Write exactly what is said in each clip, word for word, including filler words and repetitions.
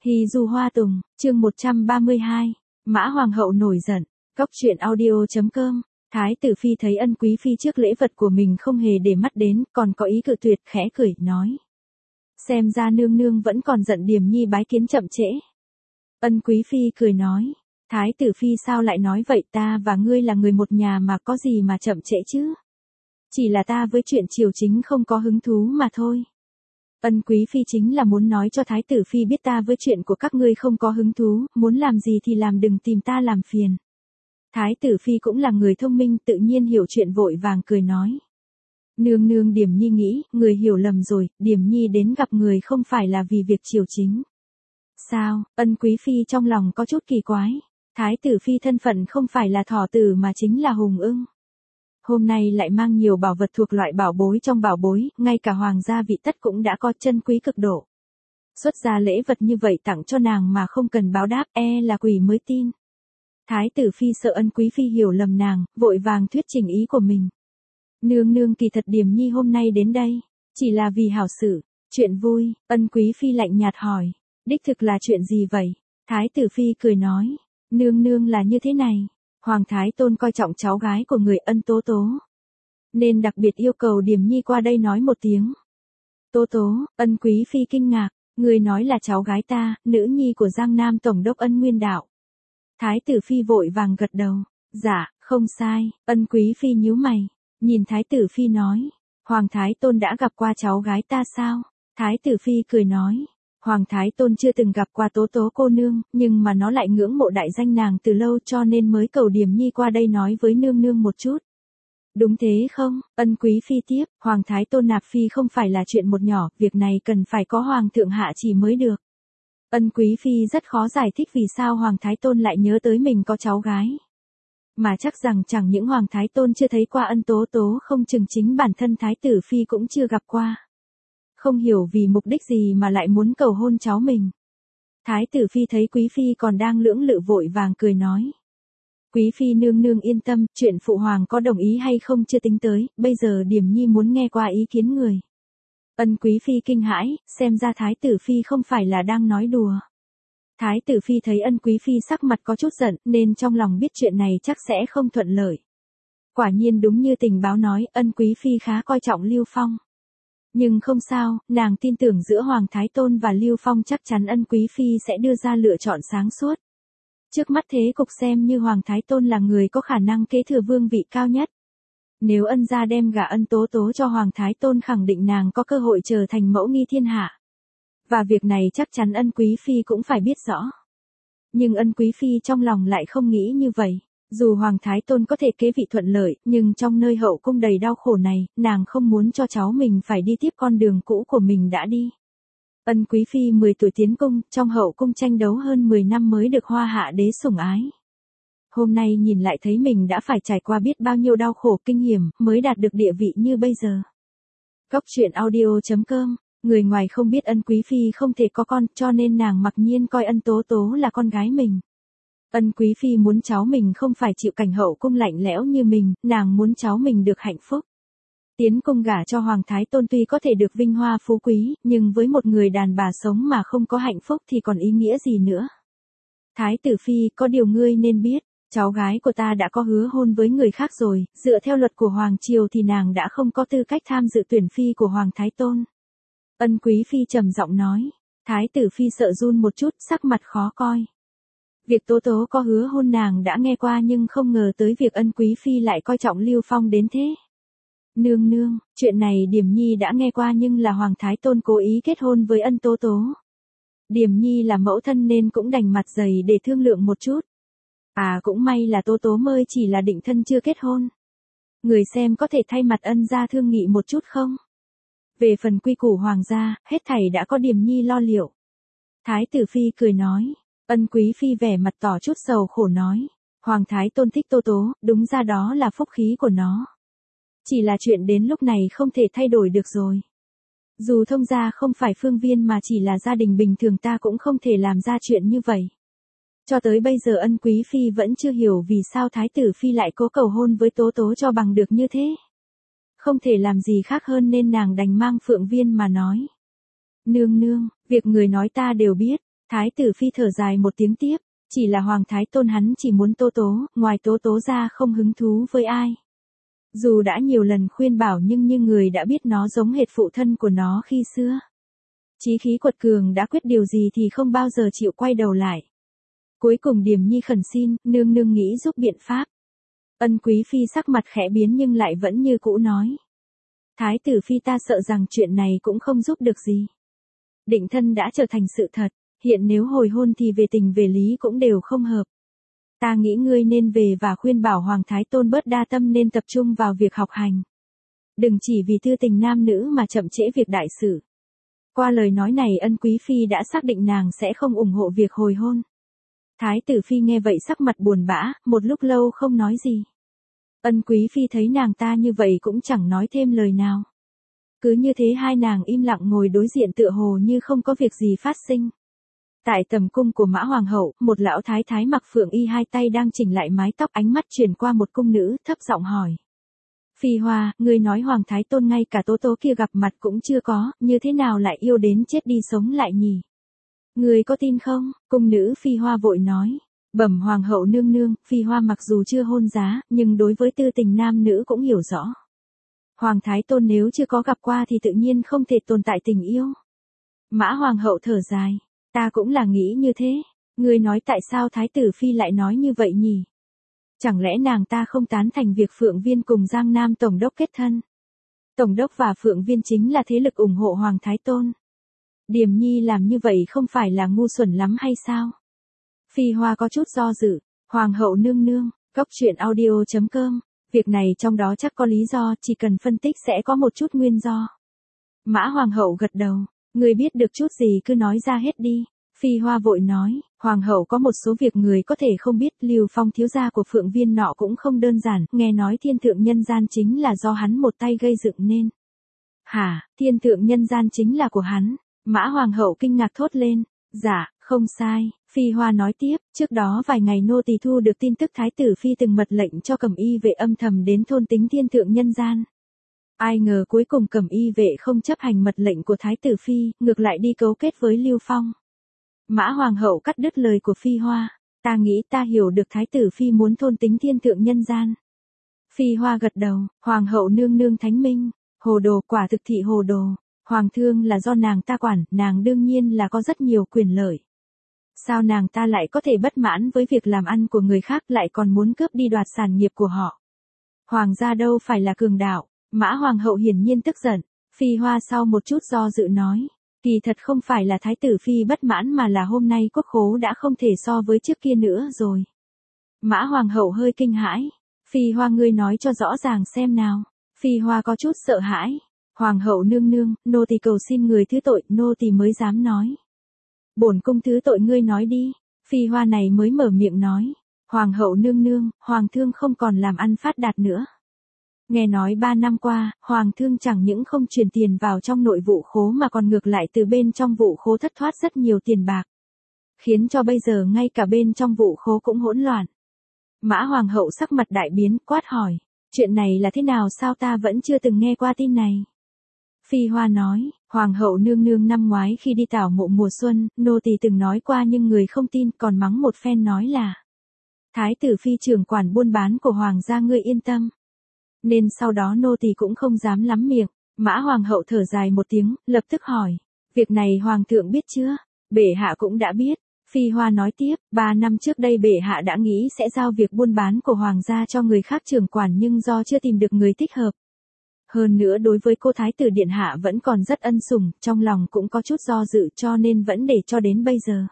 Hy du hoa tùng, chương một trăm ba mươi hai, Mã Hoàng hậu nổi giận, Cóc truyện audio chấm com. Thái tử phi thấy Ân quý phi trước lễ vật của mình không hề để mắt đến, còn có ý cự tuyệt, khẽ cười, nói. Xem ra nương nương vẫn còn giận Điềm Nhi bái kiến chậm trễ. Ân quý phi cười nói. Thái tử phi sao lại nói vậy, ta và ngươi là người một nhà mà có gì mà chậm trễ chứ? Chỉ là ta với chuyện triều chính không có hứng thú mà thôi. Ân quý phi chính là muốn nói cho thái tử phi biết ta với chuyện của các ngươi không có hứng thú, muốn làm gì thì làm, đừng tìm ta làm phiền. Thái tử phi cũng là người thông minh, tự nhiên hiểu chuyện, vội vàng cười nói. Nương nương, Điềm Nhi nghĩ, người hiểu lầm rồi, Điềm Nhi đến gặp người không phải là vì việc triều chính. Sao? Ân quý phi trong lòng có chút kỳ quái. Thái tử phi thân phận không phải là thỏ tử mà chính là hùng ưng. Hôm nay lại mang nhiều bảo vật thuộc loại bảo bối trong bảo bối, ngay cả hoàng gia vị tất cũng đã có chân quý cực độ. Xuất ra lễ vật như vậy tặng cho nàng mà không cần báo đáp, e là quỷ mới tin. Thái tử phi sợ Ân quý phi hiểu lầm nàng, vội vàng thuyết trình ý của mình. Nương nương, kỳ thật Điềm Nhi hôm nay đến đây, chỉ là vì hảo sự, chuyện vui. Ân quý phi lạnh nhạt hỏi, đích thực là chuyện gì vậy? Thái tử phi cười nói, nương nương là như thế này. Hoàng thái tôn coi trọng cháu gái của người Ân tố tố, nên đặc biệt yêu cầu Điềm Nhi qua đây nói một tiếng. Tố tố? Ân quý phi kinh ngạc, người nói là cháu gái ta, nữ nhi của Giang Nam tổng đốc Ân Nguyên Đạo. Thái tử phi vội vàng gật đầu, dạ, không sai. Ân quý phi nhíu mày, nhìn thái tử phi nói, Hoàng thái tôn đã gặp qua cháu gái ta sao? Thái tử phi cười nói, Hoàng thái tôn chưa từng gặp qua tố tố cô nương, nhưng mà nó lại ngưỡng mộ đại danh nàng từ lâu, cho nên mới cầu Điềm Nhi qua đây nói với nương nương một chút. Đúng thế không? Ân quý phi tiếp, Hoàng thái tôn nạp phi không phải là chuyện một nhỏ, việc này cần phải có hoàng thượng hạ chỉ mới được. Ân quý phi rất khó giải thích vì sao Hoàng thái tôn lại nhớ tới mình có cháu gái. Mà chắc rằng chẳng những Hoàng thái tôn chưa thấy qua Ân tố tố, không chừng chính bản thân thái tử phi cũng chưa gặp qua. Không hiểu vì mục đích gì mà lại muốn cầu hôn cháu mình. Thái tử phi thấy quý phi còn đang lưỡng lự, vội vàng cười nói. Quý phi nương nương yên tâm, chuyện phụ hoàng có đồng ý hay không chưa tính tới, bây giờ Điềm Nhi muốn nghe qua ý kiến người. Ân quý phi kinh hãi, xem ra thái tử phi không phải là đang nói đùa. Thái tử phi thấy Ân quý phi sắc mặt có chút giận, nên trong lòng biết chuyện này chắc sẽ không thuận lợi. Quả nhiên đúng như tình báo nói, Ân quý phi khá coi trọng Lưu Phong. Nhưng không sao, nàng tin tưởng giữa Hoàng thái tôn và Lưu Phong chắc chắn Ân quý phi sẽ đưa ra lựa chọn sáng suốt. Trước mắt thế cục xem như Hoàng thái tôn là người có khả năng kế thừa vương vị cao nhất. Nếu Ân gia đem gả Ân tố tố cho Hoàng thái tôn, khẳng định nàng có cơ hội trở thành mẫu nghi thiên hạ. Và việc này chắc chắn Ân quý phi cũng phải biết rõ. Nhưng Ân quý phi trong lòng lại không nghĩ như vậy. Dù Hoàng thái tôn có thể kế vị thuận lợi, nhưng trong nơi hậu cung đầy đau khổ này, nàng không muốn cho cháu mình phải đi tiếp con đường cũ của mình đã đi. Ân quý phi mười tuổi tiến cung, trong hậu cung tranh đấu hơn mười năm mới được Hoa hạ đế sủng ái. Hôm nay nhìn lại thấy mình đã phải trải qua biết bao nhiêu đau khổ kinh hiểm, mới đạt được địa vị như bây giờ. Cóc truyện audio chấm com, người ngoài không biết Ân quý phi không thể có con, cho nên nàng mặc nhiên coi Ân tố tố là con gái mình. Ân quý phi muốn cháu mình không phải chịu cảnh hậu cung lạnh lẽo như mình, nàng muốn cháu mình được hạnh phúc. Tiến cung gả cho Hoàng thái tôn tuy có thể được vinh hoa phú quý, nhưng với một người đàn bà sống mà không có hạnh phúc thì còn ý nghĩa gì nữa. Thái tử phi, có điều ngươi nên biết, cháu gái của ta đã có hứa hôn với người khác rồi, dựa theo luật của Hoàng triều thì nàng đã không có tư cách tham dự tuyển phi của Hoàng thái tôn. Ân quý phi trầm giọng nói. Thái tử phi sợ run một chút, sắc mặt khó coi. Việc tố tố có hứa hôn nàng đã nghe qua, nhưng không ngờ tới việc Ân quý phi lại coi trọng Lưu Phong đến thế. Nương nương, chuyện này Điềm Nhi đã nghe qua, nhưng là Hoàng thái tôn cố ý kết hôn với Ân tố tố. Điềm Nhi là mẫu thân nên cũng đành mặt dày để thương lượng một chút. À, cũng may là tố tố mới chỉ là định thân chưa kết hôn. Người xem có thể thay mặt Ân gia thương nghị một chút không? Về phần quy củ hoàng gia, hết thảy đã có Điềm Nhi lo liệu. Thái tử phi cười nói. Ân quý phi vẻ mặt tỏ chút sầu khổ nói. Hoàng thái tôn thích tố tố, đúng ra đó là phúc khí của nó. Chỉ là chuyện đến lúc này không thể thay đổi được rồi. Dù thông gia không phải phương viên mà chỉ là gia đình bình thường, ta cũng không thể làm ra chuyện như vậy. Cho tới bây giờ Ân quý phi vẫn chưa hiểu vì sao thái tử phi lại cố cầu hôn với tố tố cho bằng được như thế. Không thể làm gì khác hơn nên nàng đành mang phượng viên mà nói. Nương nương, việc người nói ta đều biết. Thái tử phi thở dài một tiếng tiếp, chỉ là Hoàng Thái Tôn hắn chỉ muốn Tố Tố, ngoài Tố Tố ra không hứng thú với ai. Dù đã nhiều lần khuyên bảo nhưng như người đã biết nó giống hệt phụ thân của nó khi xưa. Chí khí quật cường đã quyết điều gì thì không bao giờ chịu quay đầu lại. Cuối cùng Điềm Nhi khẩn xin, nương nương nghĩ giúp biện pháp. Ân Quý Phi sắc mặt khẽ biến nhưng lại vẫn như cũ nói. Thái tử Phi ta sợ rằng chuyện này cũng không giúp được gì. Định thân đã trở thành sự thật, hiện nếu hồi hôn thì về tình về lý cũng đều không hợp. Ta nghĩ ngươi nên về và khuyên bảo Hoàng Thái Tôn bớt đa tâm nên tập trung vào việc học hành. Đừng chỉ vì tư tình nam nữ mà chậm trễ việc đại sự. Qua lời nói này Ân Quý Phi đã xác định nàng sẽ không ủng hộ việc hồi hôn. Thái tử Phi nghe vậy sắc mặt buồn bã, một lúc lâu không nói gì. Ân Quý Phi thấy nàng ta như vậy cũng chẳng nói thêm lời nào. Cứ như thế hai nàng im lặng ngồi đối diện tựa hồ như không có việc gì phát sinh. Tại tầm cung của Mã Hoàng hậu, một lão thái thái mặc phượng y hai tay đang chỉnh lại mái tóc, ánh mắt chuyển qua một cung nữ, thấp giọng hỏi. Phi Hoa, ngươi nói Hoàng Thái Tôn ngay cả Tố Tố kia gặp mặt cũng chưa có, như thế nào lại yêu đến chết đi sống lại nhỉ? Ngươi có tin không? Cung nữ Phi Hoa vội nói. Bẩm Hoàng hậu nương nương, Phi Hoa mặc dù chưa hôn giá, nhưng đối với tư tình nam nữ cũng hiểu rõ. Hoàng Thái Tôn nếu chưa có gặp qua thì tự nhiên không thể tồn tại tình yêu. Mã Hoàng hậu thở dài. Ta cũng là nghĩ như thế. Ngươi nói tại sao Thái tử Phi lại nói như vậy nhỉ? Chẳng lẽ nàng ta không tán thành việc Phượng Viên cùng Giang Nam Tổng đốc kết thân? Tổng đốc và Phượng Viên chính là thế lực ủng hộ Hoàng Thái Tôn. Điềm Nhi làm như vậy không phải là ngu xuẩn lắm hay sao? Phi Hoa có chút do dự. Hoàng hậu nương nương, Cốc truyện audio chấm com. Việc này trong đó chắc có lý do, chỉ cần phân tích sẽ có một chút nguyên do. Mã Hoàng hậu gật đầu. Người biết được chút gì cứ nói ra hết đi. Phi Hoa vội nói, Hoàng hậu có một số việc người có thể không biết, Lưu Phong thiếu gia của Phượng Viên nọ cũng không đơn giản, nghe nói thiên thượng nhân gian chính là do hắn một tay gây dựng nên. Hả, thiên thượng nhân gian chính là của hắn? Mã Hoàng hậu kinh ngạc thốt lên. Dạ, không sai. Phi Hoa nói tiếp, trước đó vài ngày nô tỳ thu được tin tức Thái tử Phi từng mật lệnh cho Cẩm Y vệ âm thầm đến thôn tính thiên thượng nhân gian. Ai ngờ cuối cùng Cẩm Y vệ không chấp hành mật lệnh của Thái tử Phi, ngược lại đi cấu kết với Lưu Phong. Mã Hoàng hậu cắt đứt lời của Phi Hoa. Ta nghĩ ta hiểu được Thái tử Phi muốn thôn tính thiên thượng nhân gian. Phi Hoa gật đầu, Hoàng hậu nương nương thánh minh. Hồ đồ, quả thực thị hồ đồ. Hoàng thương là do nàng ta quản, nàng đương nhiên là có rất nhiều quyền lợi. Sao nàng ta lại có thể bất mãn với việc làm ăn của người khác, lại còn muốn cướp đi đoạt sản nghiệp của họ? Hoàng gia đâu phải là cường đạo. Mã Hoàng hậu hiển nhiên tức giận. Phi Hoa sau một chút do dự nói. Kỳ thật không phải là Thái tử Phi bất mãn mà là hôm nay quốc khố đã không thể so với trước kia nữa rồi. Mã Hoàng hậu hơi kinh hãi. Phi Hoa ngươi nói cho rõ ràng xem nào. Phi Hoa có chút sợ hãi. Hoàng hậu nương nương, nô tỳ cầu xin người thứ tội, nô tỳ mới dám nói. Bổn cung thứ tội ngươi nói đi. Phi Hoa này mới mở miệng nói. Hoàng hậu nương nương, Hoàng thương không còn làm ăn phát đạt nữa. Nghe nói ba năm qua, Hoàng thương chẳng những không truyền tiền vào trong nội vụ khố mà còn ngược lại từ bên trong vụ khố thất thoát rất nhiều tiền bạc. Khiến cho bây giờ ngay cả bên trong vụ khố cũng hỗn loạn. Mã Hoàng hậu sắc mặt đại biến, quát hỏi. Chuyện này là thế nào, sao ta vẫn chưa từng nghe qua tin này? Phi Hoa nói, Hoàng hậu nương nương năm ngoái khi đi tảo mộ mùa xuân, nô tỳ từng nói qua nhưng người không tin, còn mắng một phen nói là Thái tử Phi trưởng quản buôn bán của Hoàng gia ngươi yên tâm. Nên sau đó nô tỳ cũng không dám lắm miệng. Mã Hoàng hậu thở dài một tiếng, lập tức hỏi. Việc này Hoàng thượng biết chưa? Bệ hạ cũng đã biết. Phi Hoa nói tiếp, ba năm trước đây bệ hạ đã nghĩ sẽ giao việc buôn bán của Hoàng gia cho người khác trưởng quản nhưng do chưa tìm được người thích hợp. Hơn nữa đối với cô Thái tử Điện Hạ vẫn còn rất ân sủng, trong lòng cũng có chút do dự cho nên vẫn để cho đến bây giờ.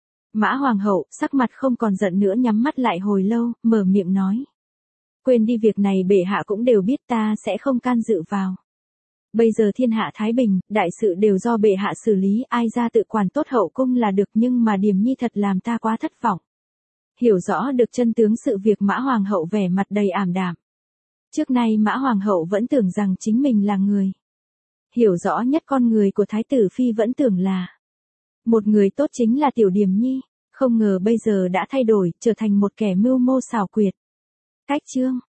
Mã Hoàng hậu, sắc mặt không còn giận nữa nhắm mắt lại hồi lâu, mở miệng nói. Quên đi việc này bệ hạ cũng đều biết ta sẽ không can dự vào. Bây giờ thiên hạ thái bình, đại sự đều do bệ hạ xử lý, ai ra tự quản tốt hậu cung là được nhưng mà Điềm Nhi thật làm ta quá thất vọng. Hiểu rõ được chân tướng sự việc Mã Hoàng hậu vẻ mặt đầy ảm đạm. Trước nay Mã Hoàng hậu vẫn tưởng rằng chính mình là người hiểu rõ nhất con người của Thái tử Phi, vẫn tưởng là một người tốt chính là tiểu Điềm Nhi, không ngờ bây giờ đã thay đổi, trở thành một kẻ mưu mô xảo quyệt. Cách chương